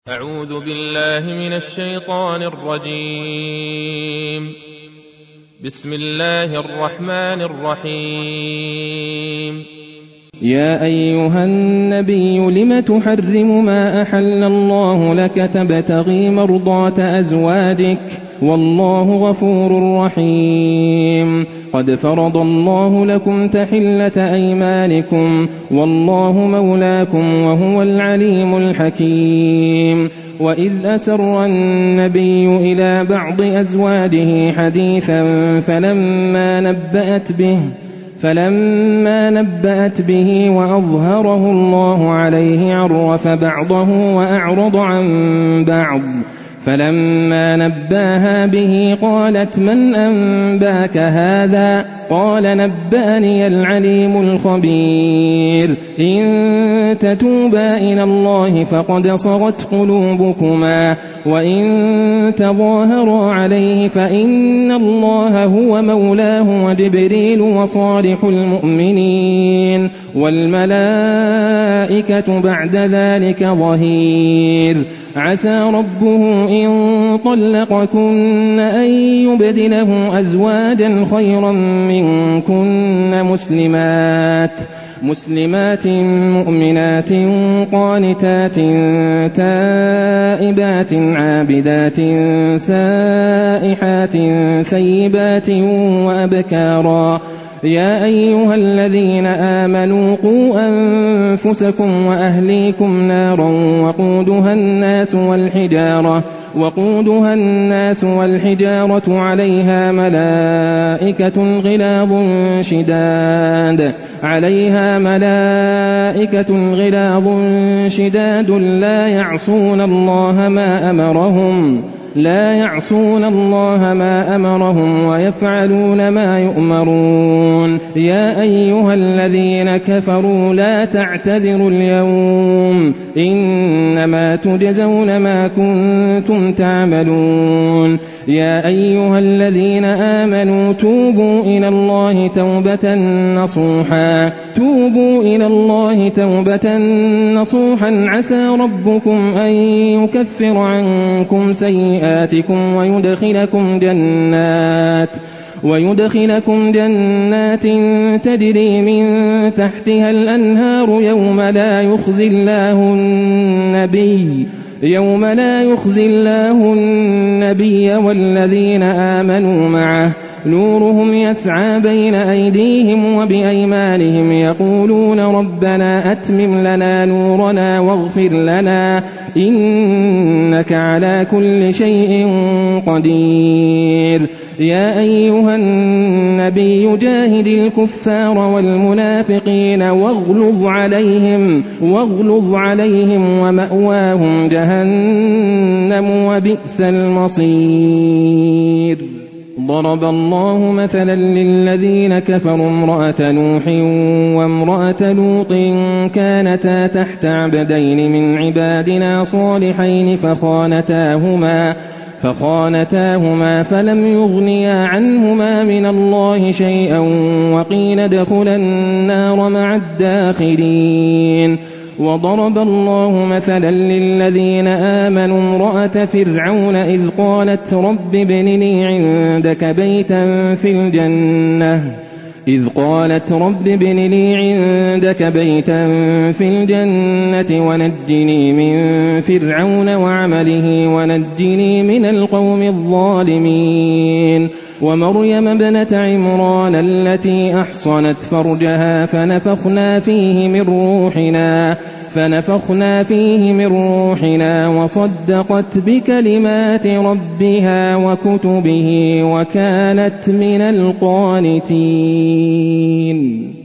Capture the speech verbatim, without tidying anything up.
أعوذ بالله من الشيطان الرجيم. بسم الله الرحمن الرحيم. يا أيها النبي لم تحرم ما أحل الله لك تبتغي مرضات أزواجك والله غفور رحيم. قد فرض الله لكم تحلة أيمانكم والله مولاكم وهو العليم الحكيم. وإذ أسر النبي إلى بعض أزواجه حديثا فلما نبأت به فلما نبأت به وأظهره الله عليه عرف بعضه وأعرض عن بعض. فلما نباها به قالت من أنباك هذا؟ قال نبأني العليم الخبير. إن تتوبا إلى الله فقد صغت قلوبكما وإن تظاهرا عليه فإن الله هو مولاه وجبريل وصالح المؤمنين والملائكة بعد ذلك ظهير. عسى ربه إن طلقكن أن يبدله أزواجا خيرا منكن مسلمات مسلمات مؤمنات قانتات تائبات عابدات سائحات ثيبات وأبكارا. يا أيها الذين آمنوا قوا أنفسكم وأهليكم نارا وقودها الناس والحجارة وقودها الناس والحجارة عليها ملائكة غلاظ شداد عليها ملائكة غلاظ شداد لا يعصون الله ما أمرهم لا يعصون الله ما أمرهم ويفعلون ما يؤمرون. يا أيها الذين كفروا لا تعتذروا اليوم إنما تجزون ما كنتم تعملون. يا أيها الذين آمنوا توبوا إلى الله توبة نصوحا توبوا إلى الله توبة نصوحا عسى ربكم أن يكفر عنكم سيئاتكم ويدخلكم جنات ويدخلكم جنات تجري من تحتها الأنهار يوم لا يخزي الله النبي يوم لا يخزي الله النبي والذين آمنوا معه نورهم يسعى بين أيديهم وبأيمانهم يقولون ربنا أتمم لنا نورنا واغفر لنا إنك على كل شيء قدير. يا أيها النبي جاهد الكفار والمنافقين واغلظ عليهم واغلظ عليهم ومأواهم جهنم وبئس المصير. ضرب الله مثلا للذين كفروا امرأة نوح وامرأة لوط كانتا تحت عبدين من عبادنا صالحين فخانتاهما فخانتاهما فلم يغنيا عنهما من الله شيئا وقيل ادخلا النار مع الداخلين. وضرب الله مثلا للذين آمنوا امرأة فرعون إذ قالت رب ابن لي عندك بيتا في الجنة إذ قالت رب ابن لي عندك بيتا في الجنة ونجني من فرعون وعمله ونجني من القوم الظالمين. ومريم ابنة عمران التي أحصنت فرجها فنفخنا فيه من روحنا فنفخنا فيه من روحنا وصدقت بكلمات ربها وكتبه وكانت من القانتين.